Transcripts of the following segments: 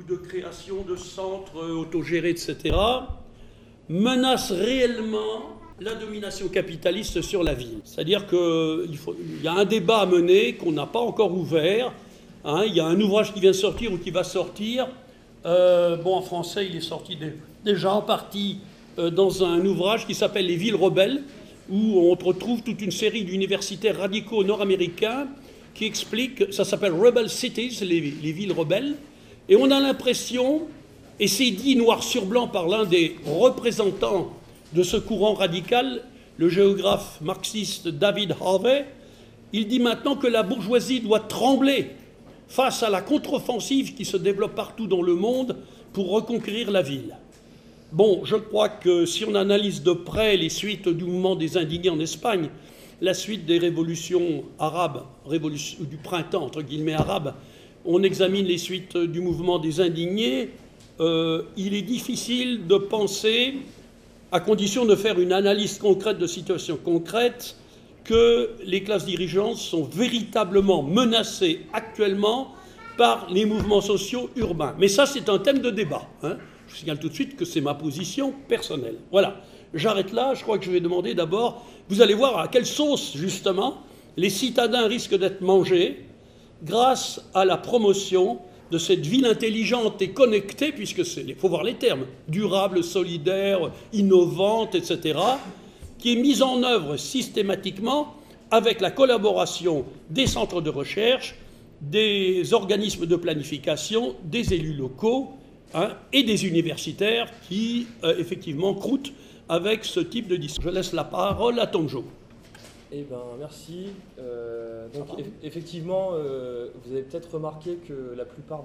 de création de centres autogérés, etc., menace réellement la domination capitaliste sur la ville. C'est-à-dire qu'il y a un débat à mener qu'on n'a pas encore ouvert. Il y a un ouvrage qui vient de sortir ou qui va sortir. En français, il est sorti déjà en partie dans un ouvrage qui s'appelle « Les villes rebelles », où on retrouve toute une série d'universitaires radicaux nord-américains qui expliquent, ça s'appelle « Rebel Cities », les villes rebelles, et on a l'impression, et c'est dit noir sur blanc par l'un des représentants de ce courant radical, le géographe marxiste David Harvey, il dit maintenant que la bourgeoisie doit trembler face à la contre-offensive qui se développe partout dans le monde pour reconquérir la ville. Bon, je crois que si on analyse de près les suites du mouvement des indignés en Espagne, la suite des révolutions arabes, du printemps, entre guillemets, arabe, on examine les suites du mouvement des indignés, il est difficile de penser, à condition de faire une analyse concrète de situation concrète, que les classes dirigeantes sont véritablement menacées actuellement par les mouvements sociaux urbains. Mais ça, c'est un thème de débat. Je signale tout de suite que c'est ma position personnelle. Voilà, j'arrête là. Je crois que je vais demander d'abord, vous allez voir à quelle sauce, justement, les citadins risquent d'être mangés grâce à la promotion de cette ville intelligente et connectée, puisque il faut voir les termes, durable, solidaire, innovante, etc., qui est mise en œuvre systématiquement avec la collaboration des centres de recherche, des organismes de planification, des élus locaux et des universitaires qui, effectivement, croûtent avec ce type de discours. Je laisse la parole à Tonjo. Eh bien, merci. Effectivement, vous avez peut-être remarqué que la plupart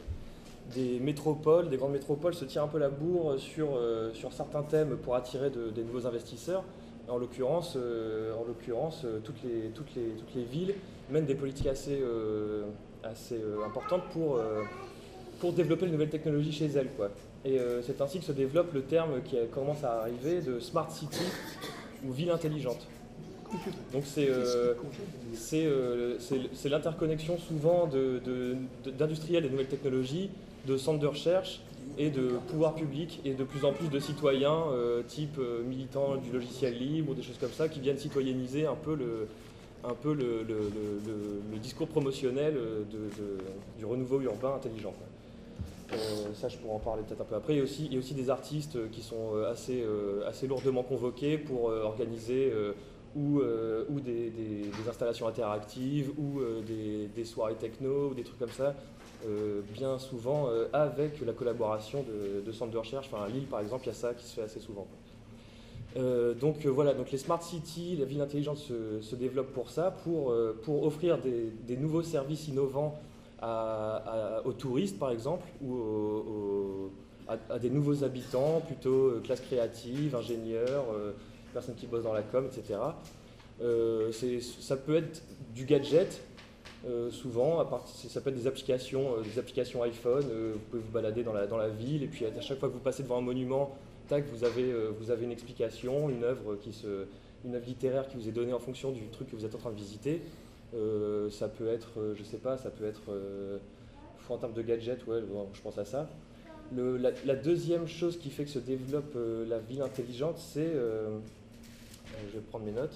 des métropoles, des grandes métropoles, se tirent un peu la bourre sur certains thèmes pour attirer des nouveaux investisseurs. En l'occurrence, toutes les villes mènent des politiques assez importantes pour développer les nouvelles technologies chez elles, quoi. Et c'est ainsi que se développe le terme qui commence à arriver de smart city ou ville intelligente. Donc c'est l'interconnexion souvent d'industriels et de nouvelles technologies, de centres de recherche et de pouvoirs publics et de plus en plus de citoyens type militants du logiciel libre ou des choses comme ça qui viennent citoyenniser un peu le discours promotionnel du renouveau urbain intelligent. Ça, je pourrais en parler peut-être un peu après. Il y a aussi des artistes qui sont assez lourdement convoqués pour organiser ou des installations interactives, ou des soirées techno, ou des trucs comme ça, bien souvent avec la collaboration de centres de recherche. Enfin, à Lille, par exemple, il y a ça qui se fait assez souvent. Donc les smart cities, la ville intelligente se développe pour ça, pour offrir des nouveaux services innovants aux touristes, par exemple, ou à des nouveaux habitants, plutôt classe créative, ingénieurs, personnes qui bossent dans la com, etc. Ça peut être du gadget, souvent, ça peut être des applications iPhone, vous pouvez vous balader dans la ville, et puis à chaque fois que vous passez devant un monument, tac, vous avez une explication, une œuvre littéraire qui vous est donnée en fonction du truc que vous êtes en train de visiter. Ça peut être, en termes de gadget, ouais, je pense à ça. La deuxième chose qui fait que se développe la ville intelligente, c'est, je vais prendre mes notes,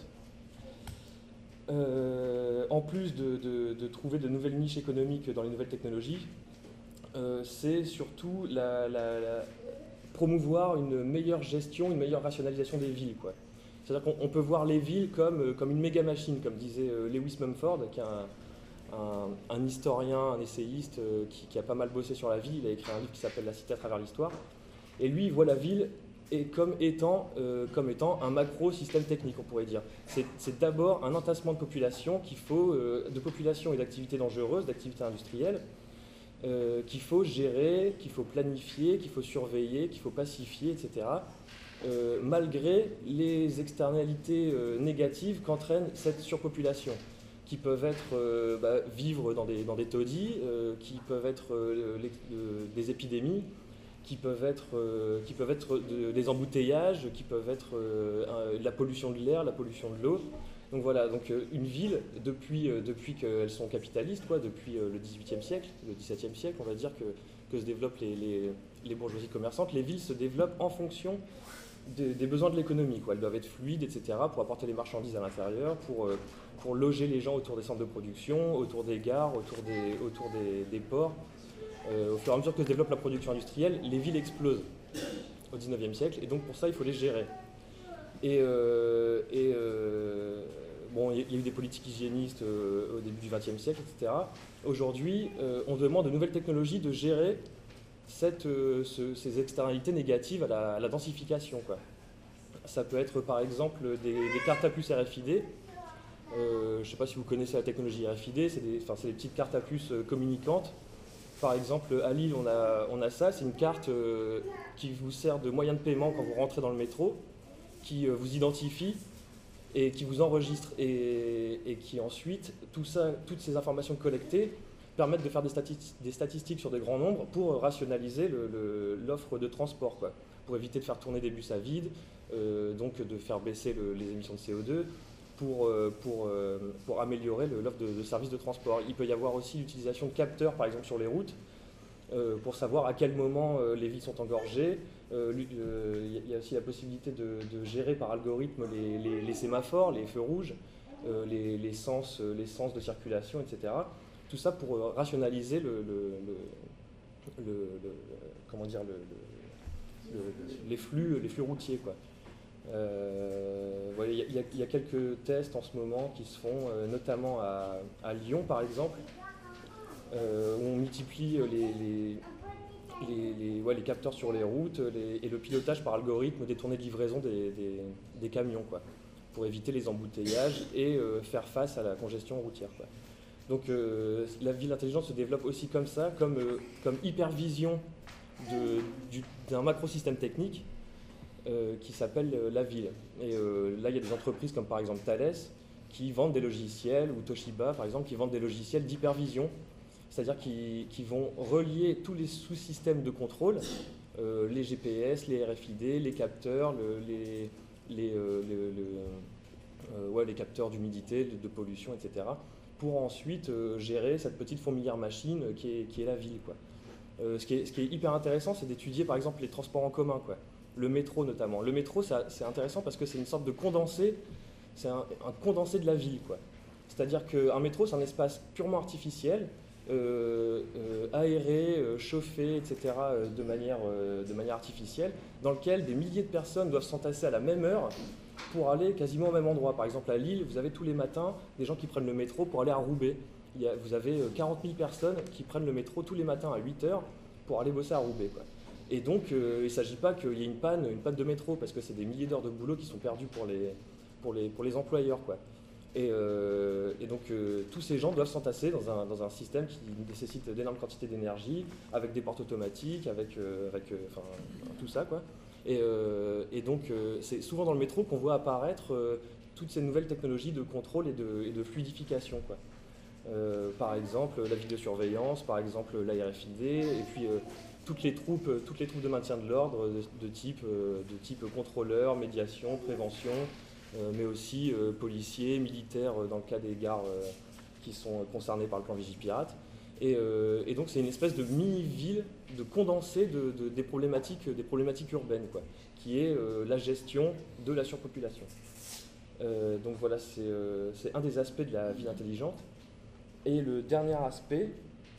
en plus de trouver de nouvelles niches économiques dans les nouvelles technologies, c'est surtout promouvoir une meilleure gestion, une meilleure rationalisation des villes, quoi. C'est-à-dire qu'on peut voir les villes comme une méga machine, comme disait Lewis Mumford, qui est un historien, un essayiste qui a pas mal bossé sur la ville. Il a écrit un livre qui s'appelle La cité à travers l'histoire. Et lui, il voit la ville comme étant un macro-système technique, on pourrait dire. C'est d'abord un entassement de population de population et d'activités dangereuses, d'activités industrielles, qu'il faut gérer, qu'il faut planifier, qu'il faut surveiller, qu'il faut pacifier, etc. Malgré les externalités négatives qu'entraîne cette surpopulation, qui peuvent être vivre dans des taudis, qui peuvent être des épidémies, qui peuvent être des embouteillages, qui peuvent être la pollution de l'air, la pollution de l'eau. Donc voilà, une ville, depuis qu'elles sont capitalistes, depuis le XVIIIe siècle, le XVIIe siècle, on va dire que que se développent les bourgeoisies commerçantes, les villes se développent en fonction des besoins de l'économie, quoi. Elles doivent être fluides, etc., pour apporter les marchandises à l'intérieur, pour loger les gens autour des centres de production, autour des gares, autour des ports. Au fur et à mesure que se développe la production industrielle, les villes explosent au XIXe siècle, et donc pour ça, il faut les gérer. Bon, il y a eu des politiques hygiénistes au début du XXe siècle, etc. Aujourd'hui, on demande de nouvelles technologies de gérer ces externalités négatives à la densification, quoi. Ça peut être par exemple des cartes à puce RFID. Je ne sais pas si vous connaissez la technologie RFID, c'est des petites cartes à puce communicantes. Par exemple, à Lille, on a ça, c'est une carte qui vous sert de moyen de paiement quand vous rentrez dans le métro, qui vous identifie et qui vous enregistre, et qui ensuite, toutes ces informations collectées permettent de faire des statistiques sur des grands nombres pour rationaliser l'offre de transport, quoi. Pour éviter de faire tourner des bus à vide, donc de faire baisser les émissions de CO2, pour améliorer l'offre de services de transport. Il peut y avoir aussi l'utilisation de capteurs, par exemple sur les routes, pour savoir à quel moment les villes sont engorgées. Il y a aussi la possibilité de gérer par algorithme les sémaphores, les feux rouges, les sens de circulation, etc. Tout ça pour rationaliser les flux routiers, quoi. Il y a quelques tests en ce moment qui se font, notamment à Lyon par exemple, où on multiplie les capteurs sur les routes et le pilotage par algorithme des tournées de livraison des camions, quoi, pour éviter les embouteillages et faire face à la congestion routière, quoi. Donc la ville intelligente se développe aussi comme ça, comme hypervision d'un macrosystème technique qui s'appelle la ville. Et là, il y a des entreprises comme par exemple Thales qui vendent des logiciels, ou Toshiba par exemple, qui vendent des logiciels d'hypervision, c'est-à-dire qui vont relier tous les sous-systèmes de contrôle, les GPS, les RFID, les capteurs, les capteurs d'humidité, de pollution, etc., pour ensuite gérer cette petite fourmilière machine qui est la ville, quoi. Ce qui est hyper intéressant, c'est d'étudier par exemple les transports en commun, quoi. Le métro notamment. Le métro, c'est intéressant parce que c'est une sorte de condensé, c'est un condensé de la ville, quoi. C'est-à-dire qu'un métro, c'est un espace purement artificiel, aéré, chauffé, etc., de manière artificielle, dans lequel des milliers de personnes doivent s'entasser à la même heure pour aller quasiment au même endroit. Par exemple, à Lille, vous avez tous les matins des gens qui prennent le métro pour aller à Roubaix. Vous avez 40 000 personnes qui prennent le métro tous les matins à 8 h pour aller bosser à Roubaix, quoi. Et donc, il ne s'agit pas qu'il y ait une panne de métro, parce que c'est des milliers d'heures de boulot qui sont perdues pour les employeurs, quoi. Et donc, tous ces gens doivent s'entasser dans un système qui nécessite d'énormes quantités d'énergie, avec des portes automatiques, avec tout ça, quoi. Et donc, c'est souvent dans le métro qu'on voit apparaître toutes ces nouvelles technologies de contrôle et de fluidification, quoi. Par exemple, la vidéosurveillance, par exemple la RFID, et puis toutes les troupes de maintien de l'ordre de type contrôleur, médiation, prévention, mais aussi policiers, militaires dans le cas des gares qui sont concernés par le plan Vigipirate. Et donc c'est une espèce de mini-ville, de condensé des problématiques urbaines, quoi, qui est la gestion de la surpopulation. Donc voilà, c'est un des aspects de la ville intelligente. Et le dernier aspect,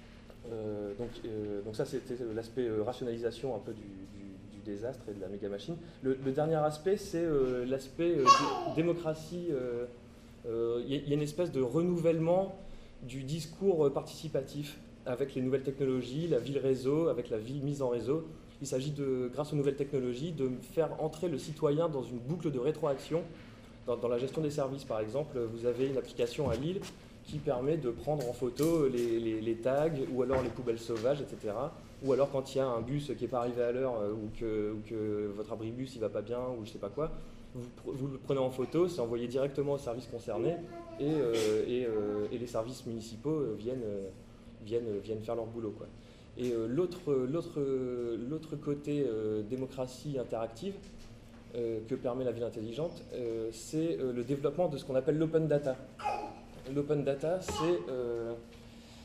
donc ça c'était l'aspect rationalisation un peu du désastre et de la méga machine. Le dernier aspect, c'est l'aspect démocratie. Il y a une espèce de renouvellement du discours participatif avec les nouvelles technologies, la ville réseau, avec la ville mise en réseau. Il s'agit grâce aux nouvelles technologies, de faire entrer le citoyen dans une boucle de rétroaction. Dans la gestion des services, par exemple, vous avez une application à Lille qui permet de prendre en photo les tags, ou alors les poubelles sauvages, etc. Ou alors quand il y a un bus qui n'est pas arrivé à l'heure, ou que votre abribus il va pas bien, ou je sais pas quoi, vous le prenez en photo, c'est envoyé directement au service concerné, et les services municipaux viennent faire leur boulot, quoi. Et l'autre côté démocratie interactive que permet la ville intelligente, c'est le développement de ce qu'on appelle l'open data. L'open data,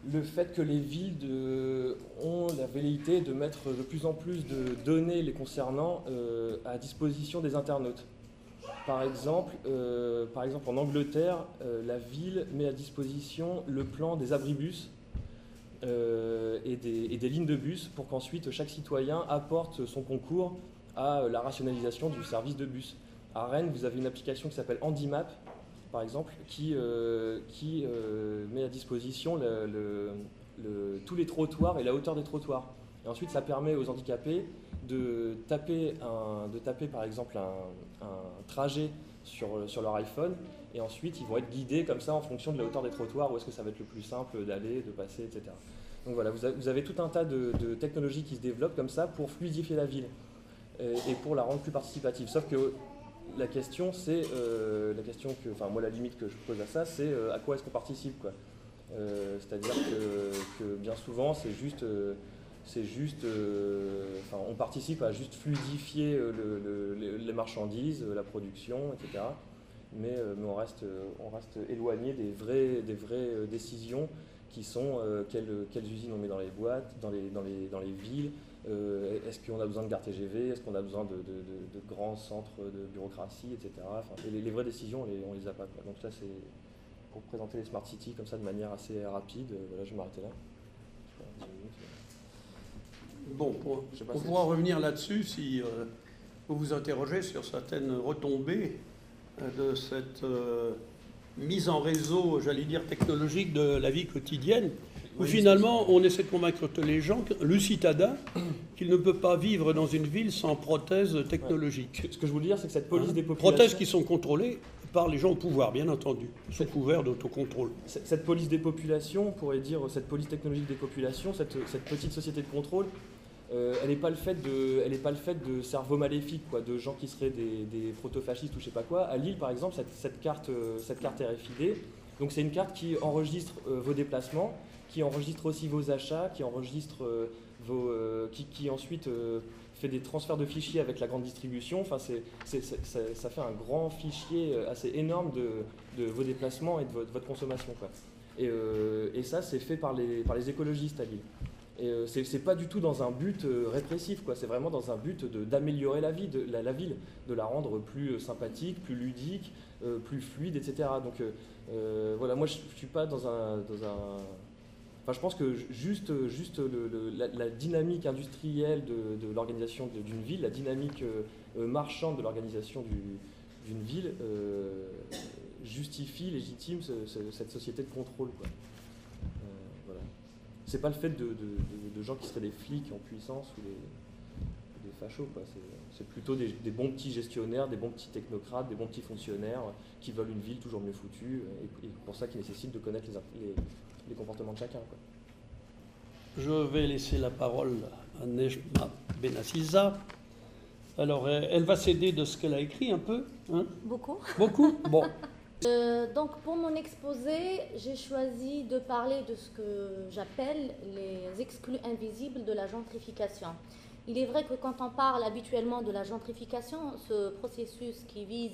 le fait que les villes ont la velléité de mettre de plus en plus de données les concernant à disposition des internautes. Par exemple, en Angleterre, la ville met à disposition le plan des abribus et des lignes de bus pour qu'ensuite chaque citoyen apporte son concours à la rationalisation du service de bus. À Rennes, vous avez une application qui s'appelle HandiMap, par exemple, qui met à disposition tous les trottoirs et la hauteur des trottoirs. Et ensuite, ça permet aux handicapés de taper par exemple un trajet sur leur iPhone, et ensuite ils vont être guidés comme ça en fonction de la hauteur des trottoirs, où est-ce que ça va être le plus simple d'aller, de passer, etc. Donc voilà, vous avez tout un tas de technologies qui se développent comme ça pour fluidifier la ville et pour la rendre plus participative. Sauf que la question, c'est moi la limite que je pose à ça, c'est à quoi est-ce qu'on participe, quoi. C'est-à-dire que bien souvent on participe à juste fluidifier les marchandises, la production, etc. Mais on reste éloigné des vraies décisions qui sont quelles usines on met dans les boîtes, dans les villes. Est-ce qu'on a besoin de gares TGV? Est-ce qu'on a besoin de grands centres de bureaucratie, etc. Les vraies décisions, on les a pas, quoi. Donc là, c'est pour présenter les Smart Cities comme ça de manière assez rapide. Voilà, je vais m'arrêter là. Bon, pour pouvoir revenir là-dessus, si vous vous interrogez sur certaines retombées de cette mise en réseau, j'allais dire technologique, de la vie quotidienne, où finalement on essaie de convaincre les gens, le citadin, qu'il ne peut pas vivre dans une ville sans prothèses technologiques. Ce que je voulais dire, c'est que cette police des populations... Prothèses qui sont contrôlées par les gens au pouvoir, bien entendu, sous couvert d'autocontrôle. Cette police des populations, on pourrait dire cette police technologique des populations, cette petite société de contrôle, elle n'est pas le fait de cerveaux maléfiques, quoi, de gens qui seraient des proto-fascistes ou je sais pas quoi. À Lille, par exemple, cette carte RFID, donc c'est une carte qui enregistre vos déplacements, qui enregistre aussi vos achats, qui enregistre qui ensuite fait des transferts de fichiers avec la grande distribution. Enfin, ça fait un grand fichier assez énorme de vos déplacements et de votre consommation, quoi. Et ça, c'est fait par les écologistes à Lille. Et c'est pas du tout dans un but répressif, quoi. C'est vraiment dans un but d'améliorer la vie, la ville, de la rendre plus sympathique, plus ludique, plus fluide, etc. Donc voilà, moi je suis pas dans un Enfin, je pense que juste la dynamique industrielle de l'organisation d'une ville, la dynamique marchande de l'organisation d'une ville légitime cette société de contrôle, quoi. Voilà. C'est pas le fait de gens qui seraient des flics en puissance ou des fachos, quoi. C'est plutôt des bons petits gestionnaires, des bons petits technocrates, des bons petits fonctionnaires qui veulent une ville toujours mieux foutue et pour ça qui nécessitent de connaître les comportements de chacun, quoi. Je vais laisser la parole à Nejma Benaziza. Alors, elle va s'aider de ce qu'elle a écrit un peu, hein? Beaucoup. Beaucoup? Bon. Donc, pour mon exposé, j'ai choisi de parler de ce que j'appelle les exclus invisibles de la gentrification. Il est vrai que quand on parle habituellement de la gentrification, ce processus qui vise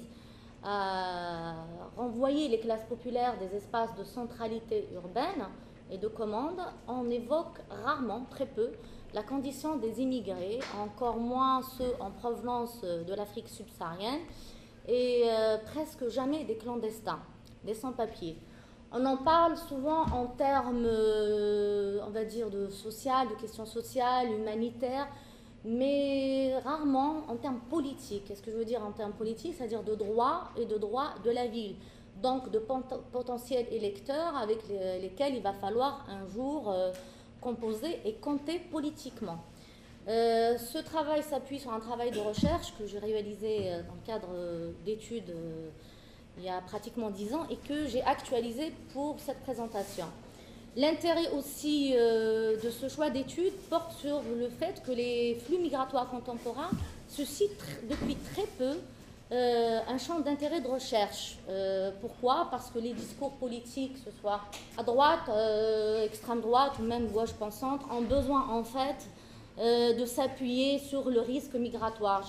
à renvoyer les classes populaires des espaces de centralité urbaine et de commande, on évoque rarement, très peu, la condition des immigrés, encore moins ceux en provenance de l'Afrique subsaharienne, et presque jamais des clandestins, des sans-papiers. On en parle souvent en termes, on va dire, de questions sociales, humanitaires, mais rarement en termes politiques. Qu'est-ce que je veux dire en termes politiques? C'est-à-dire de droits et de droits de la ville. Donc de potentiels électeurs avec lesquels il va falloir un jour composer et compter politiquement. Ce travail s'appuie sur un travail de recherche que j'ai réalisé dans le cadre d'études il y a pratiquement 10 ans et que j'ai actualisé pour cette présentation. L'intérêt aussi de ce choix d'études porte sur le fait que les flux migratoires contemporains suscitent depuis très peu un champ d'intérêt de recherche. Pourquoi? Parce que les discours politiques, que ce soit à droite, extrême droite ou même gauche pensante, ont besoin en fait de s'appuyer sur le risque migratoire.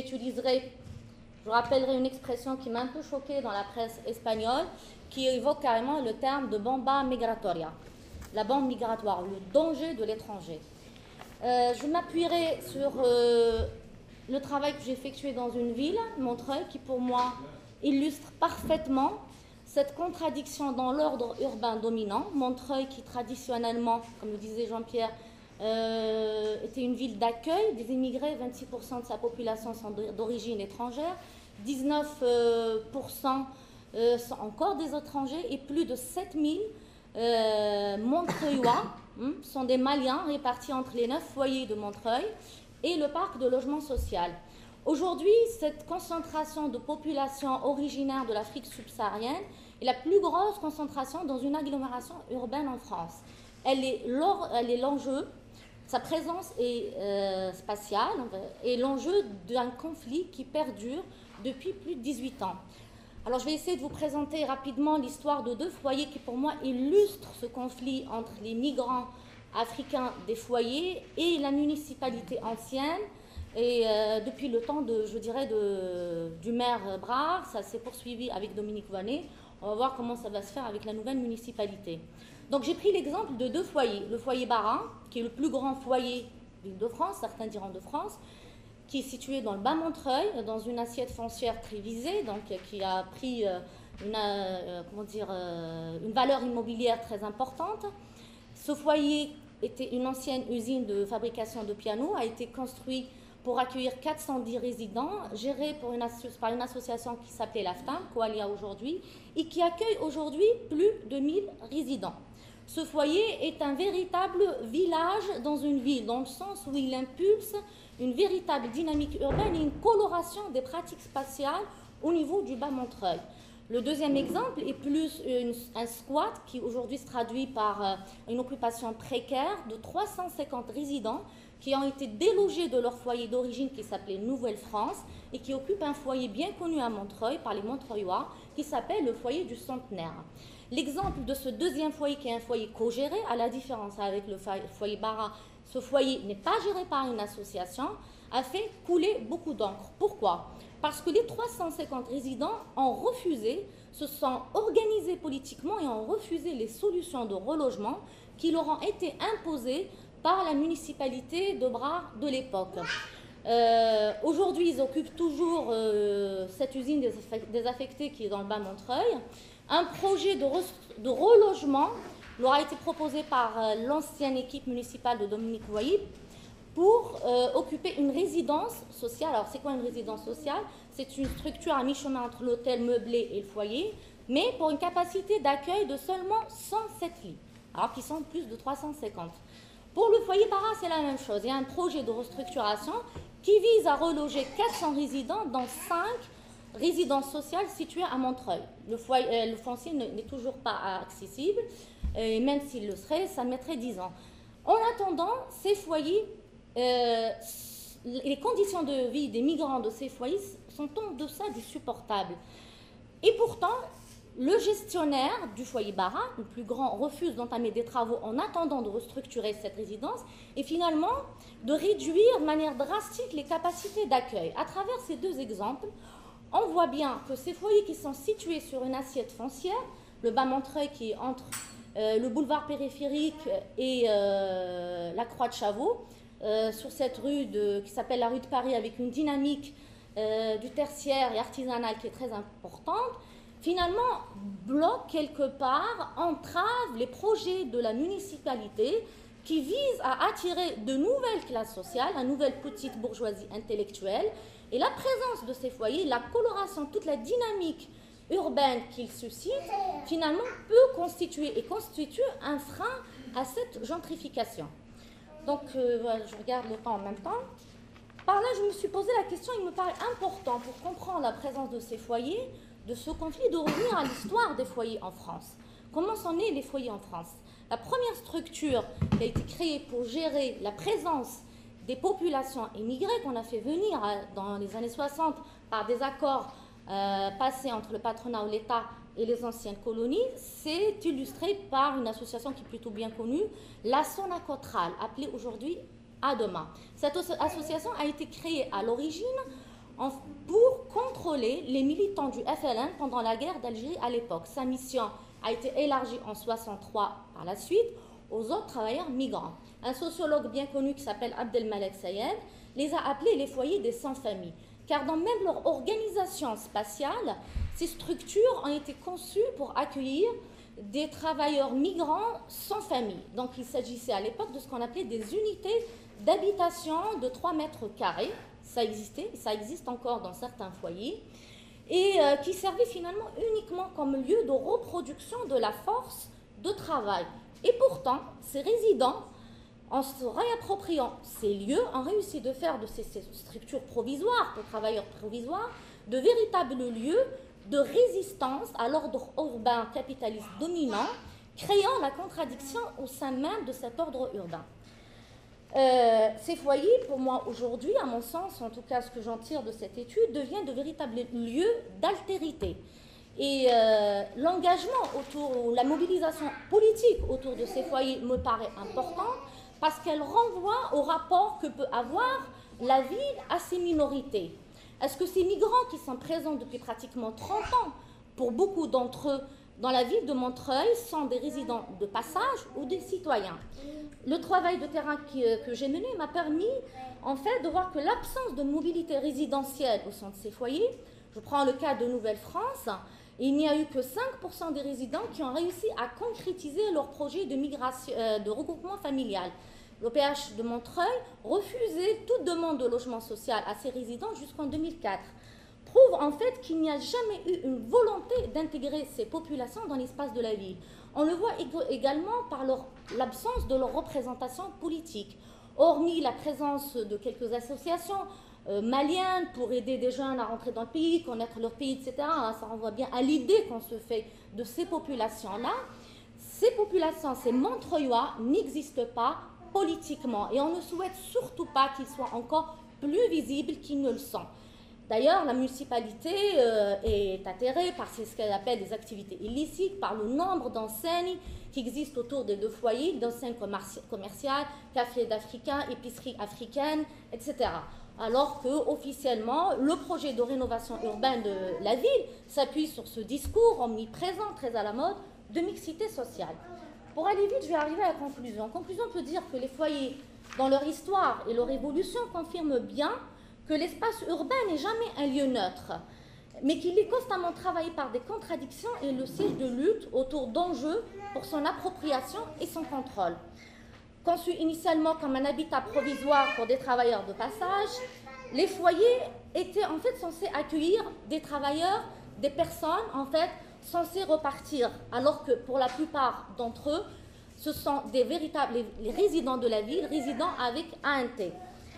Je rappellerai une expression qui m'a un peu choquée dans la presse espagnole, qui évoque carrément le terme de bomba migratoria. la bande migratoire, le danger de l'étranger. Je m'appuierai sur le travail que j'ai effectué dans une ville, Montreuil, qui pour moi illustre parfaitement cette contradiction dans l'ordre urbain dominant. Montreuil qui traditionnellement, comme le disait Jean-Pierre, était une ville d'accueil des immigrés, 26% de sa population sont d'origine étrangère, 19% sont encore des étrangers et plus de 7000 Montreuillois sont des Maliens répartis entre les 9 foyers de Montreuil et le parc de logement social. Aujourd'hui, cette concentration de population originaire de l'Afrique subsaharienne est la plus grosse concentration dans une agglomération urbaine en France. Elle est l'enjeu, sa présence est spatiale et l'enjeu d'un conflit qui perdure depuis plus de 18 ans. Alors je vais essayer de vous présenter rapidement l'histoire de 2 foyers qui pour moi illustrent ce conflit entre les migrants africains des foyers et la municipalité ancienne. Et depuis le temps du maire Brard, ça s'est poursuivi avec Dominique Voynet. On va voir comment ça va se faire avec la nouvelle municipalité. Donc j'ai pris l'exemple de 2 foyers. Le foyer Barin, qui est le plus grand foyer d'Île-de-France, certains diront de France, qui est situé dans le Bas-Montreuil, dans une assiette foncière très visée, donc qui a pris une valeur immobilière très importante. Ce foyer était une ancienne usine de fabrication de pianos, a été construit pour accueillir 410 résidents, géré par une association qui s'appelait l'AFTAM, Coalia aujourd'hui, et qui accueille aujourd'hui plus de 1000 résidents. Ce foyer est un véritable village dans une ville, dans le sens où il impulse une véritable dynamique urbaine et une coloration des pratiques spatiales au niveau du Bas-Montreuil. Le deuxième exemple est plus un squat qui aujourd'hui se traduit par une occupation précaire de 350 résidents qui ont été délogés de leur foyer d'origine qui s'appelait Nouvelle-France et qui occupent un foyer bien connu à Montreuil par les Montreuillois qui s'appelle le foyer du Centenaire. L'exemple de ce deuxième foyer qui est un foyer co-géré, à la différence avec le foyer Barin, ce foyer n'est pas géré par une association, a fait couler beaucoup d'encre. Pourquoi ? Parce que les 350 résidents ont refusé, se sont organisés politiquement et ont refusé les solutions de relogement qui leur ont été imposées par la municipalité de Brard de l'époque. Aujourd'hui, ils occupent toujours cette usine désaffectée qui est dans le Bas-Montreuil. Un projet de relogement leur a été proposé par l'ancienne équipe municipale de Dominique Voyer pour occuper une résidence sociale. Alors, c'est quoi une résidence sociale ? C'est une structure à mi-chemin entre l'hôtel meublé et le foyer, mais pour une capacité d'accueil de seulement 107 lits, alors qu'ils sont plus de 350. Pour le foyer Barin, c'est la même chose. Il y a un projet de restructuration qui vise à reloger 400 résidents dans 5 résidences sociales situées à Montreuil. Le foncier n'est toujours pas accessible, et même s'il le serait, ça mettrait 10 ans. En attendant, ces foyers, les conditions de vie des migrants de ces foyers sont en deçà du supportable. Et pourtant, le gestionnaire du foyer Barin, le plus grand, refuse d'entamer des travaux en attendant de restructurer cette résidence et finalement de réduire de manière drastique les capacités d'accueil. À travers ces 2 exemples, on voit bien que ces foyers qui sont situés sur une assiette foncière, le Bas-Montreuil qui est entre le boulevard périphérique et la Croix de Chavaux, sur cette rue qui s'appelle la rue de Paris avec une dynamique du tertiaire et artisanal qui est très importante, finalement bloque quelque part, entrave les projets de la municipalité qui visent à attirer de nouvelles classes sociales, une nouvelle petite bourgeoisie intellectuelle. Et la présence de ces foyers, la coloration, toute la dynamique urbaine qu'ils suscitent, finalement peut constituer et constitue un frein à cette gentrification. Donc, je regarde le temps en même temps. Par là, je me suis posé la question, il me paraît important pour comprendre la présence de ces foyers, de ce conflit, de revenir à l'histoire des foyers en France. Comment sont nés les foyers en France ? La première structure qui a été créée pour gérer la présence des populations immigrées qu'on a fait venir dans les années 60 par des accords passés entre le patronat ou l'État et les anciennes colonies, c'est illustré par une association qui est plutôt bien connue, la Sonacotral, appelée aujourd'hui ADEMA. Cette association a été créée à l'origine pour contrôler les militants du FLN pendant la guerre d'Algérie à l'époque. Sa mission a été élargie en 1963 par la suite aux autres travailleurs migrants. Un sociologue bien connu qui s'appelle Abdelmalek Sayed les a appelés les foyers des sans-famille, car dans même leur organisation spatiale, ces structures ont été conçues pour accueillir des travailleurs migrants sans famille. Donc il s'agissait à l'époque de ce qu'on appelait des unités d'habitation de 3 mètres carrés. Ça existait, ça existe encore dans certains foyers, et qui servait finalement uniquement comme lieu de reproduction de la force de travail. Et pourtant, ces résidents, en se réappropriant ces lieux, ont réussi de faire de ces structures provisoires, pour travailleurs provisoires, de véritables lieux de résistance à l'ordre urbain capitaliste dominant, créant la contradiction au sein même de cet ordre urbain. Ces foyers, pour moi aujourd'hui, à mon sens, en tout cas ce que j'en tire de cette étude, deviennent de véritables lieux d'altérité. Et l'engagement autour, la mobilisation politique autour de ces foyers me paraît importante parce qu'elle renvoie au rapport que peut avoir la ville à ses minorités. Est-ce que ces migrants qui sont présents depuis pratiquement 30 ans, pour beaucoup d'entre eux, dans la ville de Montreuil, sont des résidents de passage ou des citoyens? Le travail de terrain que j'ai mené m'a permis en fait de voir que l'absence de mobilité résidentielle au sein de ces foyers, je prends le cas de Nouvelle-France, il n'y a eu que 5% des résidents qui ont réussi à concrétiser leur projet de migration, de regroupement familial. L'OPH de Montreuil refusait toute demande de logement social à ses résidents jusqu'en 2004. Prouve en fait qu'il n'y a jamais eu une volonté d'intégrer ces populations dans l'espace de la ville. On le voit également par l'absence de leur représentation politique. Hormis la présence de quelques associations maliennes pour aider des jeunes à rentrer dans le pays, connaître leur pays, etc., ça renvoie bien à l'idée qu'on se fait de ces populations-là. Ces populations, ces Montreuillois, n'existent pas politiquement et on ne souhaite surtout pas qu'ils soient encore plus visibles qu'ils ne le sont. D'ailleurs, la municipalité est atterrée par ce qu'elle appelle des activités illicites, par le nombre d'enseignes qui existent autour des deux foyers, d'enseignes commerciales, cafés d'Africains, épiceries africaines, etc. Alors qu'officiellement, le projet de rénovation urbaine de la ville s'appuie sur ce discours omniprésent, très à la mode, de mixité sociale. Pour aller vite, je vais arriver à la conclusion. En conclusion, on peut dire que les foyers, dans leur histoire et leur évolution, confirment bien que l'espace urbain n'est jamais un lieu neutre, mais qu'il est constamment travaillé par des contradictions et le siège de lutte autour d'enjeux pour son appropriation et son contrôle. Conçus initialement comme un habitat provisoire pour des travailleurs de passage, les foyers étaient en fait censés accueillir des travailleurs, des personnes en fait censées repartir, alors que pour la plupart d'entre eux, ce sont des véritables les résidents de la ville, résidents avec ANT.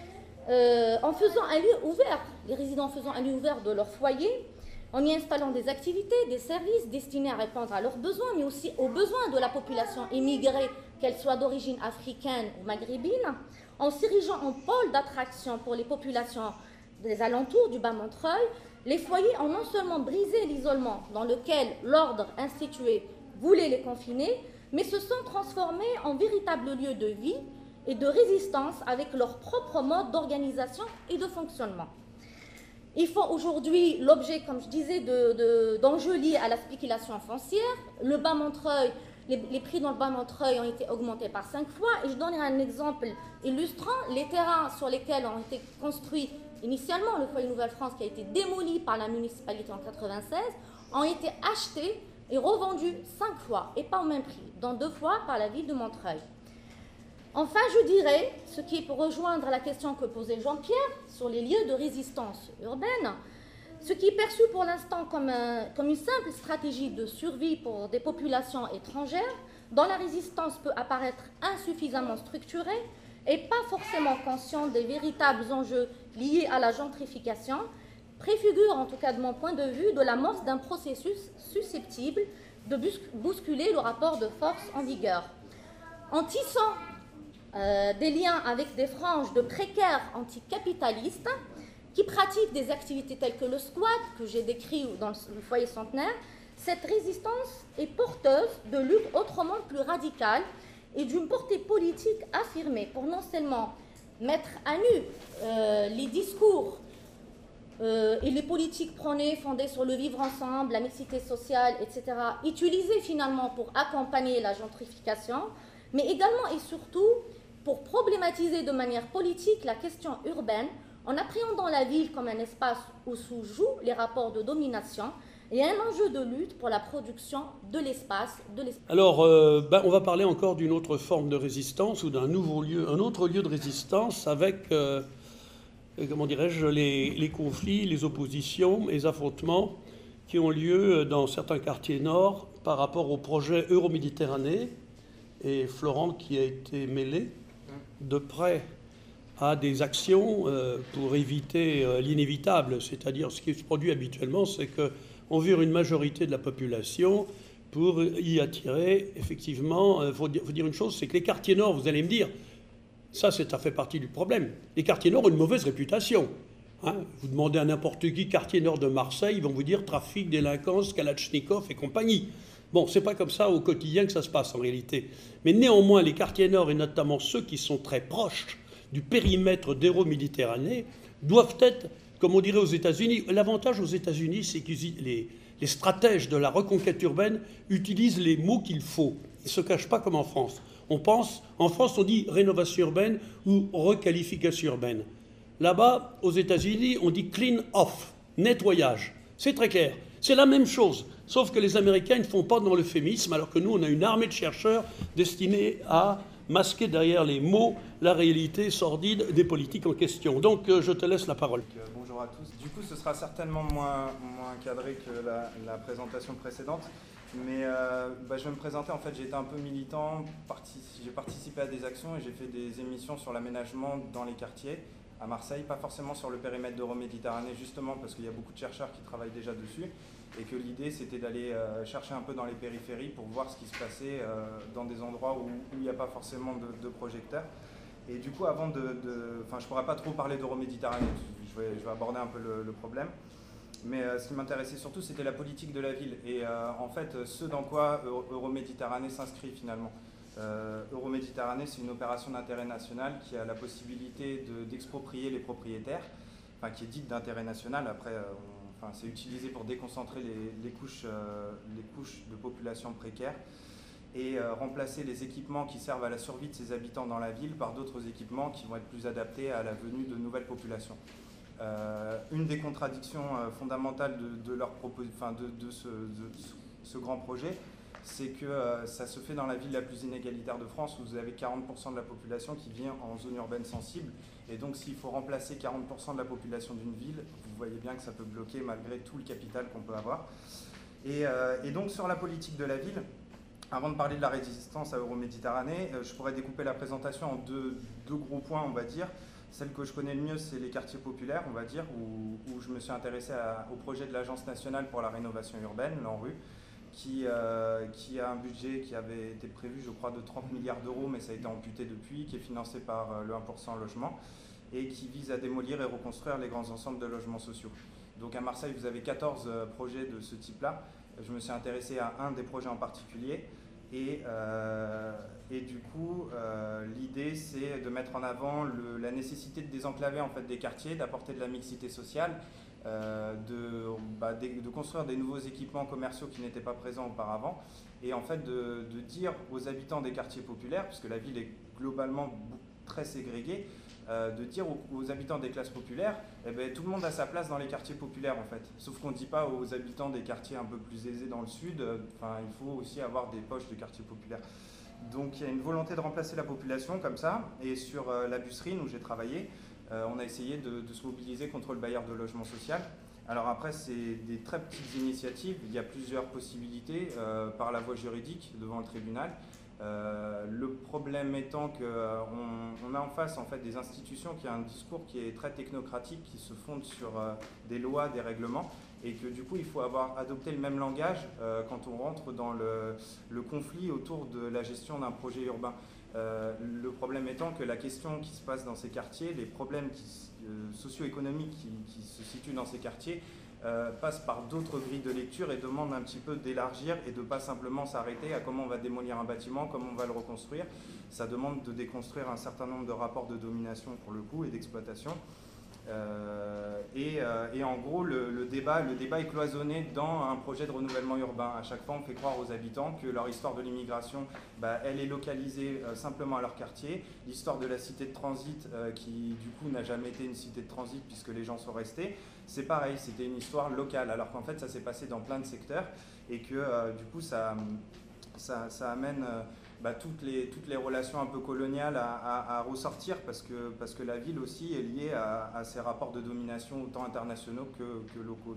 En faisant un lieu ouvert, les résidents faisant un lieu ouvert de leur foyer, en y installant des activités, des services destinés à répondre à leurs besoins, mais aussi aux besoins de la population immigrée, qu'elle soit d'origine africaine ou maghrébine, en s'érigeant en pôle d'attraction pour les populations des alentours du Bas-Montreuil, les foyers ont non seulement brisé l'isolement dans lequel l'ordre institué voulait les confiner, mais se sont transformés en véritables lieux de vie et de résistance avec leur propre mode d'organisation et de fonctionnement. Ils font aujourd'hui l'objet, comme je disais, d'enjeux liés à la spéculation foncière. Le Bas-Montreuil, les prix dans le Bas-Montreuil ont été augmentés par 5 fois. Et je donnerai un exemple illustrant. Les terrains sur lesquels ont été construits initialement le foyer Nouvelle-France, qui a été démoli par la municipalité en 1996, ont été achetés et revendus 5 fois, et pas au même prix, dont 2 fois par la ville de Montreuil. Enfin, je dirais, ce qui est pour rejoindre la question que posait Jean-Pierre sur les lieux de résistance urbaine, ce qui est perçu pour l'instant comme une simple stratégie de survie pour des populations étrangères, dont la résistance peut apparaître insuffisamment structurée et pas forcément consciente des véritables enjeux liés à la gentrification, préfigure, en tout cas de mon point de vue, de l'amorce d'un processus susceptible de bousculer le rapport de force en vigueur. En tissant des liens avec des franges de précaires anticapitalistes qui pratiquent des activités telles que le squat, que j'ai décrit dans le foyer centenaire, cette résistance est porteuse de luttes autrement plus radicales et d'une portée politique affirmée pour non seulement mettre à nu les discours et les politiques prônées, fondées sur le vivre ensemble, la mixité sociale, etc., utilisées finalement pour accompagner la gentrification, mais également et surtout pour problématiser de manière politique la question urbaine en appréhendant la ville comme un espace où se jouent les rapports de domination et un enjeu de lutte pour la production de l'espace. Alors, on va parler encore d'une autre forme de résistance ou d'un autre lieu de résistance avec, comment dirais-je, les conflits, les oppositions, les affrontements qui ont lieu dans certains quartiers nord par rapport au projet Euroméditerranée. Et Florent qui a été mêlé de près à des actions pour éviter l'inévitable, c'est-à-dire ce qui se produit habituellement, c'est qu'on vire une majorité de la population pour y attirer, effectivement, il faut dire une chose, c'est que les quartiers nord, vous allez me dire, ça fait partie du problème, les quartiers nord ont une mauvaise réputation. Hein, vous demandez à n'importe qui, quartier nord de Marseille, ils vont vous dire trafic, délinquance, Kalachnikov et compagnie. Bon, c'est pas comme ça au quotidien que ça se passe en réalité. Mais néanmoins, les quartiers nord, et notamment ceux qui sont très proches du périmètre d'Euroméditerranée, doivent être, comme on dirait aux États-Unis, l'avantage aux États-Unis, c'est que les stratèges de la reconquête urbaine utilisent les mots qu'il faut. Ils ne se cachent pas comme en France. En France, on dit rénovation urbaine ou requalification urbaine. Là-bas, aux États-Unis, on dit clean off, nettoyage. C'est très clair. C'est la même chose, sauf que les Américains ne font pas dans l'euphémisme, alors que nous, on a une armée de chercheurs destinés à masquer derrière les mots la réalité sordide des politiques en question. Donc, je te laisse la parole. Bonjour à tous. Du coup, ce sera certainement moins cadré que la présentation précédente. Mais je vais me présenter. En fait, j'ai été un peu militant, j'ai participé à des actions et j'ai fait des émissions sur l'aménagement dans les quartiers à Marseille, pas forcément sur le périmètre d'Euroméditerranée, justement parce qu'il y a beaucoup de chercheurs qui travaillent déjà dessus et que l'idée c'était d'aller chercher un peu dans les périphéries pour voir ce qui se passait dans des endroits où il n'y a pas forcément de projecteurs. Et du coup, je ne pourrais pas trop parler d'Euroméditerranée, je vais aborder un peu le problème. Mais ce qui m'intéressait surtout, c'était la politique de la ville et en fait, ce dans quoi Euroméditerranée s'inscrit finalement. Euroméditerranée, c'est une opération d'intérêt national qui a la possibilité d'exproprier les propriétaires, qui est dite d'intérêt national. Après, c'est utilisé pour déconcentrer les couches de population précaires et remplacer les équipements qui servent à la survie de ces habitants dans la ville par d'autres équipements qui vont être plus adaptés à la venue de nouvelles populations. Une des contradictions fondamentales de ce grand projet, c'est que ça se fait dans la ville la plus inégalitaire de France, où vous avez 40% de la population qui vit en zone urbaine sensible. Et donc s'il faut remplacer 40% de la population d'une ville, vous voyez bien que ça peut bloquer malgré tout le capital qu'on peut avoir. Et donc sur la politique de la ville, avant de parler de la résistance à Euroméditerranée, je pourrais découper la présentation en deux gros points, on va dire. Celle que je connais le mieux, c'est les quartiers populaires, on va dire, où je me suis intéressé au projet de l'Agence nationale pour la rénovation urbaine, l'ANRU, qui a un budget qui avait été prévu, je crois, de 30 milliards d'euros, mais ça a été amputé depuis, qui est financé par le 1% logement, et qui vise à démolir et reconstruire les grands ensembles de logements sociaux. Donc à Marseille, vous avez 14 projets de ce type-là. Je me suis intéressé à un des projets en particulier, et du coup, l'idée, c'est de mettre en avant la nécessité de désenclaver en fait, des quartiers, d'apporter de la mixité sociale, de construire des nouveaux équipements commerciaux qui n'étaient pas présents auparavant, et en fait de dire aux habitants des quartiers populaires, puisque la ville est globalement très ségrégée, de dire aux habitants des classes populaires, tout le monde a sa place dans les quartiers populaires en fait. Sauf qu'on ne dit pas aux habitants des quartiers un peu plus aisés dans le sud, il faut aussi avoir des poches de quartiers populaires. Donc il y a une volonté de remplacer la population comme ça, et sur la Busserine où j'ai travaillé, on a essayé de se mobiliser contre le bailleur de logement social. Alors après, c'est des très petites initiatives, il y a plusieurs possibilités par la voie juridique devant le tribunal. Le problème étant qu'on a en face en fait, des institutions qui ont un discours qui est très technocratique, qui se fonde sur des lois, des règlements, et que du coup il faut avoir adopté le même langage quand on rentre dans le conflit autour de la gestion d'un projet urbain. Le problème étant que la question qui se passe dans ces quartiers, les problèmes socio-économiques qui se situent dans ces quartiers, passe par d'autres grilles de lecture et demande un petit peu d'élargir et de ne pas simplement s'arrêter à comment on va démolir un bâtiment, comment on va le reconstruire. Ça demande de déconstruire un certain nombre de rapports de domination pour le coup et d'exploitation. Et en gros, le débat est cloisonné dans un projet de renouvellement urbain. À chaque fois, on fait croire aux habitants que leur histoire de l'immigration, elle est localisée simplement à leur quartier. L'histoire de la cité de transit, qui du coup n'a jamais été une cité de transit puisque les gens sont restés, c'est pareil, c'était une histoire locale, alors qu'en fait, ça s'est passé dans plein de secteurs et que du coup, ça amène toutes les relations un peu coloniales à ressortir parce que la ville aussi est liée à ces rapports de domination autant internationaux que locaux.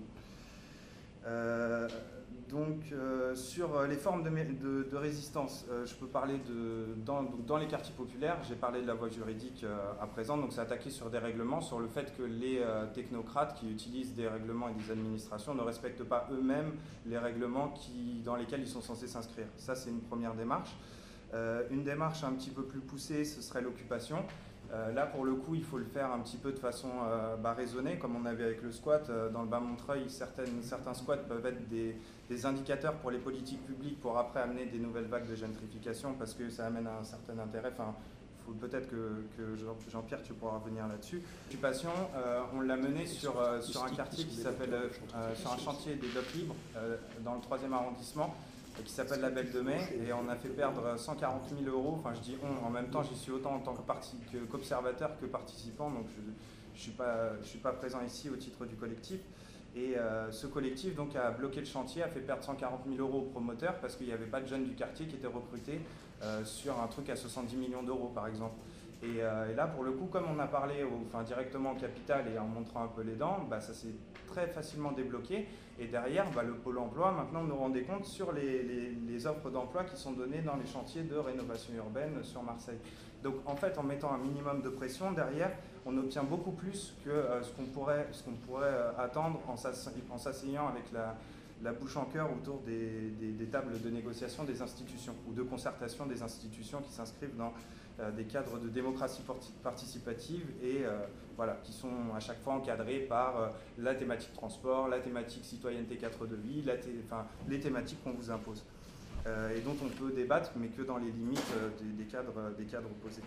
Sur les formes de résistance, je peux parler dans les quartiers populaires, j'ai parlé de la voie juridique à présent, donc c'est attaqué sur des règlements, sur le fait que les technocrates qui utilisent des règlements et des administrations ne respectent pas eux-mêmes les règlements dans lesquels ils sont censés s'inscrire. Ça, c'est une première démarche. Une démarche un petit peu plus poussée, ce serait l'occupation. Là, pour le coup, il faut le faire un petit peu de façon raisonnée, comme on avait avec le squat. Dans le Bas-Montreuil, certains squats peuvent être des indicateurs pour les politiques publiques pour après amener des nouvelles vagues de gentrification parce que ça amène un certain intérêt. Enfin, peut-être que Jean-Pierre, tu pourras revenir là-dessus. L'occupation, on l'a menée sur un quartier qui s'appelle, sur un chantier des docks libres dans le 3e arrondissement, qui s'appelle la Belle de Mai, et on a fait perdre 140 000 €. Enfin, je dis on, en même temps, j'y suis autant en tant qu'observateur que participant, donc je suis pas présent ici au titre du collectif. Et ce collectif donc, a bloqué le chantier, a fait perdre 140 000 € aux promoteurs parce qu'il n'y avait pas de jeunes du quartier qui étaient recrutés sur un truc à 70 millions d'euros, par exemple. Et là, pour le coup, comme on a parlé directement au capital et en montrant un peu les dents, ça s'est très facilement débloqué. Et derrière, le pôle emploi, maintenant, nous rendons compte sur les offres d'emploi qui sont données dans les chantiers de rénovation urbaine sur Marseille. Donc, en fait, en mettant un minimum de pression, derrière, on obtient beaucoup plus que ce qu'on pourrait attendre en s'asseyant avec la bouche en cœur autour des tables de négociation des institutions ou de concertation des institutions qui s'inscrivent dans des cadres de démocratie participative et qui sont à chaque fois encadrés par la thématique transport, la thématique citoyenneté 4 de vie, les thématiques qu'on vous impose et dont on peut débattre, mais que dans les limites des cadres posés.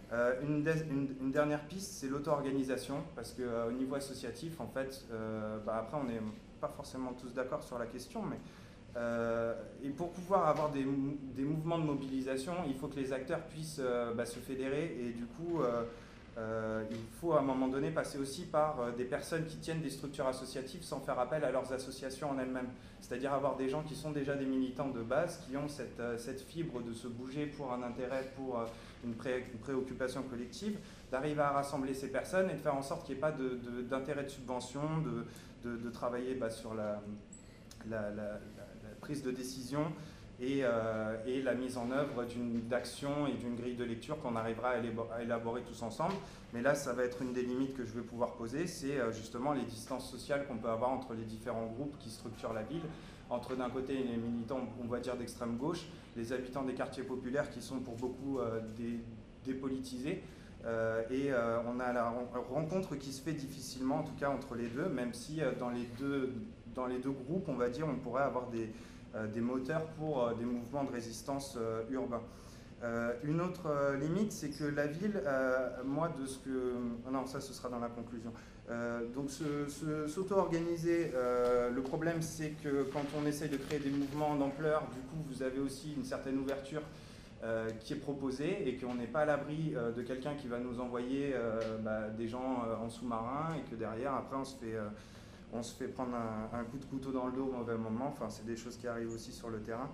Une dernière piste, c'est l'auto-organisation, parce qu'au niveau associatif, en fait, après on n'est pas forcément tous d'accord sur la question, mais et pour pouvoir avoir des mouvements de mobilisation, il faut que les acteurs puissent se fédérer et du coup il faut à un moment donné passer aussi par des personnes qui tiennent des structures associatives sans faire appel à leurs associations en elles-mêmes. C'est-à-dire avoir des gens qui sont déjà des militants de base, qui ont cette fibre de se bouger pour un intérêt, pour une préoccupation collective, d'arriver à rassembler ces personnes et de faire en sorte qu'il n'y ait pas d'intérêt de subvention, de travailler sur la prise de décision et la mise en œuvre d'actions et d'une grille de lecture qu'on arrivera à élaborer tous ensemble. Mais là, ça va être une des limites que je vais pouvoir poser, c'est justement les distances sociales qu'on peut avoir entre les différents groupes qui structurent la ville, entre d'un côté les militants, on va dire d'extrême gauche, les habitants des quartiers populaires qui sont pour beaucoup dépolitisés, et on a la rencontre qui se fait difficilement, en tout cas entre les deux, même si dans les deux groupes, on va dire, on pourrait avoir des moteurs pour des mouvements de résistance urbains. Une autre limite, c'est que la ville, non, ça ce sera dans la conclusion. Donc s'auto-organiser, le problème c'est que quand on essaye de créer des mouvements d'ampleur, du coup vous avez aussi une certaine ouverture qui est proposée et qu'on n'est pas à l'abri de quelqu'un qui va nous envoyer des gens en sous-marin et que derrière après on se fait prendre un coup de couteau dans le dos au mauvais moment. Enfin, c'est des choses qui arrivent aussi sur le terrain.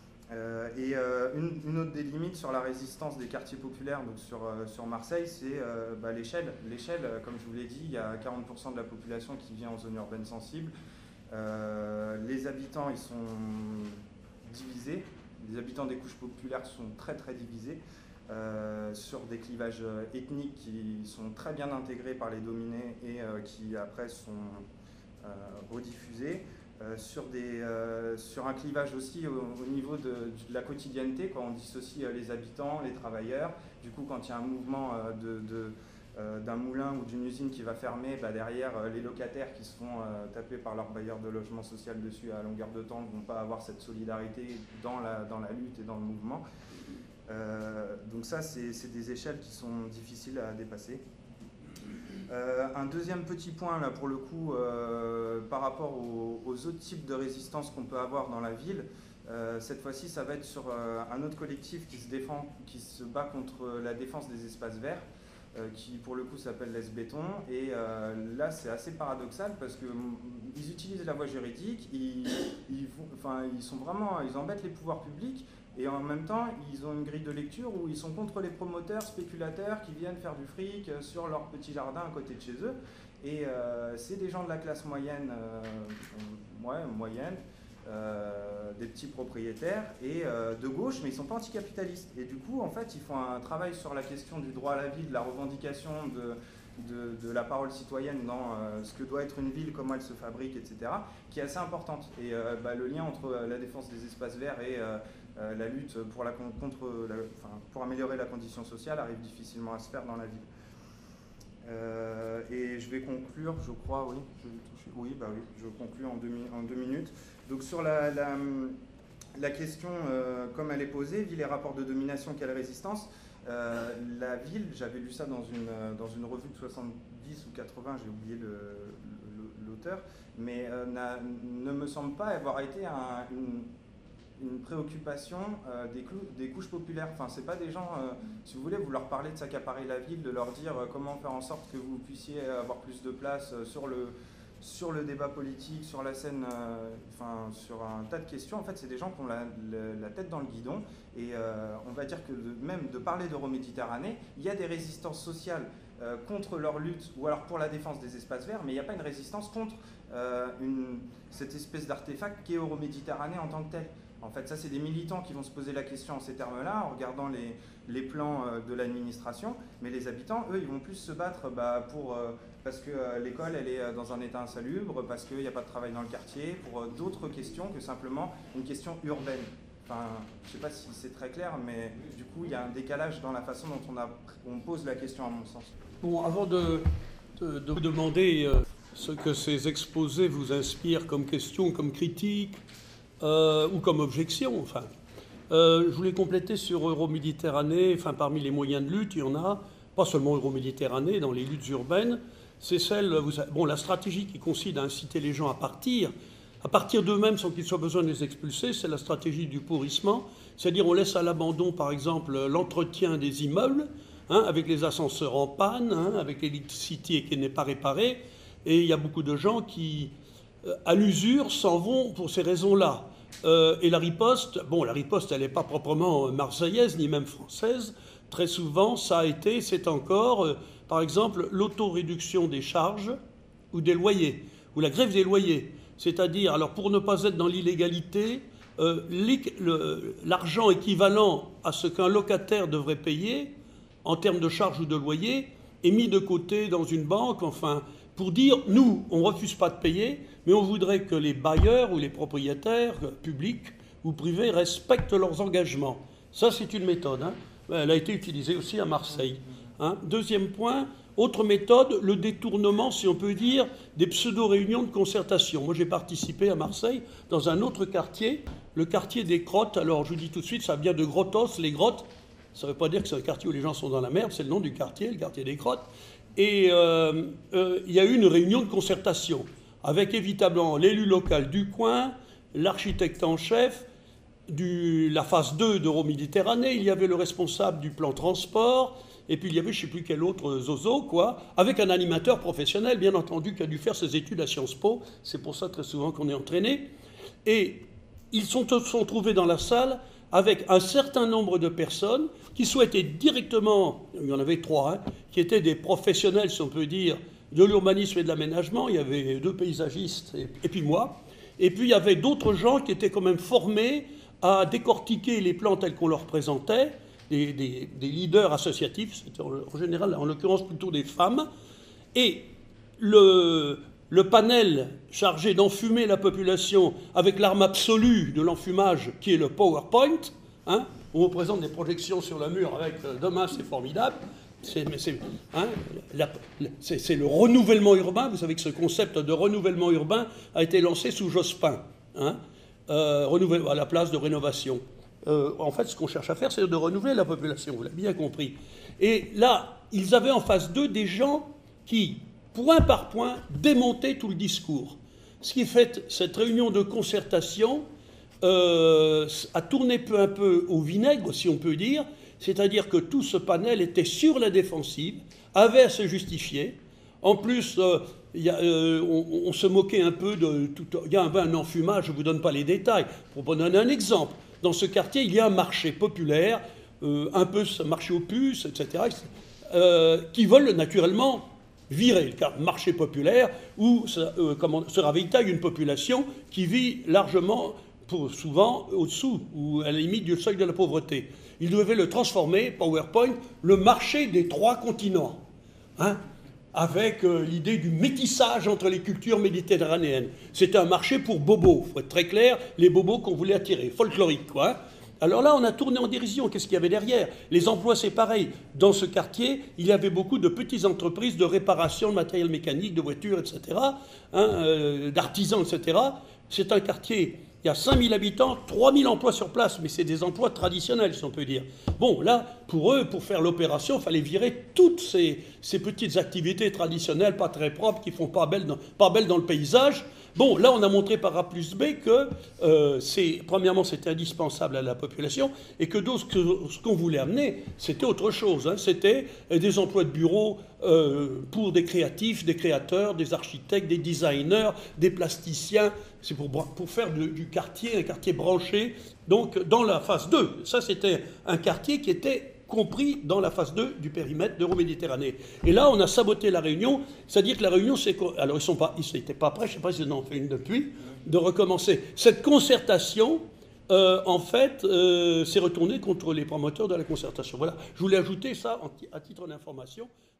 Une autre des limites sur la résistance des quartiers populaires, donc sur Marseille, c'est l'échelle. L'échelle, comme je vous l'ai dit, il y a 40% de la population qui vit en zone urbaine sensible. Les habitants, ils sont divisés. Les habitants des couches populaires sont très très divisés sur des clivages ethniques qui sont très bien intégrés par les dominés et qui après sont rediffusés. Sur un clivage aussi au niveau de la quotidienneté, quand on dissocie les habitants, les travailleurs. Du coup, quand il y a un mouvement d'un moulin ou d'une usine qui va fermer, derrière les locataires qui se font taper par leur bailleur de logement social dessus à longueur de temps ne vont pas avoir cette solidarité dans la lutte et dans le mouvement. Donc ça, c'est des échelles qui sont difficiles à dépasser. Un deuxième petit point, là, pour le coup, par rapport aux autres types de résistance qu'on peut avoir dans la ville, cette fois-ci, ça va être sur un autre collectif qui se bat contre la défense des espaces verts, qui pour le coup s'appelle l'Es Béton. Et là, c'est assez paradoxal parce qu'ils utilisent la voie juridique, ils embêtent les pouvoirs publics. Et en même temps, ils ont une grille de lecture où ils sont contre les promoteurs, spéculateurs qui viennent faire du fric sur leur petit jardin à côté de chez eux. Et c'est des gens de la classe moyenne, des petits propriétaires et de gauche, mais ils ne sont pas anticapitalistes. Et du coup, en fait, ils font un travail sur la question du droit à la vie, de la revendication de la parole citoyenne dans ce que doit être une ville, comment elle se fabrique, etc., qui est assez importante. Et le lien entre la défense des espaces verts et la lutte pour améliorer la condition sociale arrive difficilement à se faire dans la ville. Et je vais conclure, je crois, oui, je conclue en deux minutes. Donc sur la question, comme elle est posée, ville et rapport de domination, quelle résistance, la ville, j'avais lu ça dans une revue de 70 ou 80, j'ai oublié l'auteur, mais ne me semble pas avoir été une préoccupation des couches populaires. Enfin, c'est pas des gens, si vous voulez, vous leur parlez de s'accaparer la ville, de leur dire comment faire en sorte que vous puissiez avoir plus de place sur le débat politique, sur la scène, sur un tas de questions. En fait, c'est des gens qui ont la tête dans le guidon. Et on va dire que même de parler d'Euroméditerranée, il y a des résistances sociales contre leur lutte ou alors pour la défense des espaces verts, mais il n'y a pas une résistance contre cette espèce d'artefact qui est Euroméditerranée en tant que tel. En fait, ça, c'est des militants qui vont se poser la question en ces termes-là, en regardant les plans de l'administration. Mais les habitants, eux, ils vont plus se battre parce que l'école, elle est dans un état insalubre, parce qu'il n'y a pas de travail dans le quartier, pour d'autres questions que simplement une question urbaine. Enfin, je ne sais pas si c'est très clair, mais du coup, il y a un décalage dans la façon dont on pose la question, à mon sens. Bon, avant de vous demander ce que ces exposés vous inspirent comme question, comme critique, ou comme objection, je voulais compléter sur Euroméditerranée. Parmi les moyens de lutte, il y en a, pas seulement Euroméditerranée, dans les luttes urbaines, c'est la stratégie qui consiste à inciter les gens à partir d'eux-mêmes sans qu'il soit besoin de les expulser, c'est la stratégie du pourrissement, c'est-à-dire on laisse à l'abandon, par exemple, l'entretien des immeubles, avec les ascenseurs en panne, avec l'électricité qui n'est pas réparée, et il y a beaucoup de gens qui, à l'usure, s'en vont pour ces raisons-là. Et la riposte, elle n'est pas proprement marseillaise, ni même française. Très souvent, c'est encore, par exemple, l'autoréduction des charges ou des loyers, ou la grève des loyers. C'est-à-dire, alors pour ne pas être dans l'illégalité, l'argent équivalent à ce qu'un locataire devrait payer, en termes de charges ou de loyer, est mis de côté dans une banque, pour dire, nous, on ne refuse pas de payer, mais on voudrait que les bailleurs ou les propriétaires publics ou privés respectent leurs engagements. Ça, c'est une méthode. Elle a été utilisée aussi à Marseille. Deuxième point, autre méthode, le détournement, si on peut dire, des pseudo-réunions de concertation. Moi, j'ai participé à Marseille dans un autre quartier, le quartier des Grottes. Alors, je vous dis tout de suite, ça vient de Grottos, les grottes. Ça ne veut pas dire que c'est un quartier où les gens sont dans la merde, c'est le nom du quartier, le quartier des Grottes. Et il y a eu une réunion de concertation avec évidemment l'élu local du coin, l'architecte en chef, la phase 2 d'Euroméditerranée, il y avait le responsable du plan transport, et puis il y avait je ne sais plus quel autre zozo, avec un animateur professionnel, bien entendu, qui a dû faire ses études à Sciences Po, c'est pour ça très souvent qu'on est entraîné. Et ils sont trouvés dans la salle avec un certain nombre de personnes qui souhaitaient directement, il y en avait 3, qui étaient des professionnels, si on peut dire, de l'urbanisme et de l'aménagement. Il y avait 2 paysagistes et puis moi. Et puis il y avait d'autres gens qui étaient quand même formés à décortiquer les plans tels qu'on leur présentait, des leaders associatifs, c'était en général, en l'occurrence plutôt des femmes. Et le panel chargé d'enfumer la population avec l'arme absolue de l'enfumage, qui est le PowerPoint, où on présente des projections sur le mur avec « demain c'est formidable », c'est le renouvellement urbain. Vous savez que ce concept de renouvellement urbain a été lancé sous Jospin, à la place de rénovation. En fait, ce qu'on cherche à faire, c'est de renouveler la population, vous l'avez bien compris. Et là, ils avaient en face d'eux des gens qui, point par point, démontait tout le discours. Ce qui fait cette réunion de concertation a tourné peu à peu au vinaigre, si on peut dire, c'est-à-dire que tout ce panel était sur la défensive, avait à se justifier. En plus, on se moquait un peu de tout. Il y a un enfumage, je ne vous donne pas les détails. Pour vous donner un exemple, dans ce quartier, il y a un marché populaire, un peu ce marché aux puces, etc., qui veulent naturellement virer. Le marché populaire où se ravitaille une population qui vit largement, souvent au-dessous, ou à la limite du seuil de la pauvreté. Ils devaient le transformer, PowerPoint, le marché des 3 continents, hein, avec l'idée du métissage entre les cultures méditerranéennes. C'était un marché pour bobos, il faut être très clair, les bobos qu'on voulait attirer, folklorique, quoi. Hein. Alors là, on a tourné en dérision. Qu'est-ce qu'il y avait derrière? Les emplois, c'est pareil. Dans ce quartier, il y avait beaucoup de petites entreprises de réparation de matériel mécanique, de voitures, etc., hein, d'artisans, etc. C'est un quartier, il y a 5000 habitants, 3000 emplois sur place, mais c'est des emplois traditionnels, si on peut dire. Bon, là, pour eux, pour faire l'opération, il fallait virer toutes ces petites activités traditionnelles, pas très propres, qui ne font pas belles dans le paysage. Bon, là, on a montré par A plus B que, premièrement, c'était indispensable à la population et que ce qu'on voulait amener, c'était autre chose. Hein. C'était des emplois de bureau pour des créatifs, des créateurs, des architectes, des designers, des plasticiens. C'est pour faire du quartier, un quartier branché. Donc, dans la phase 2, ça, c'était un quartier qui était compris dans la phase 2 du périmètre d'Euroméditerranée. Et là, on a saboté la réunion, c'est-à-dire que la réunion, alors ils n'étaient pas prêts, je ne sais pas s'ils en ont fait une depuis, de recommencer. Cette concertation, en fait, s'est retournée contre les promoteurs de la concertation. Voilà, je voulais ajouter ça à titre d'information.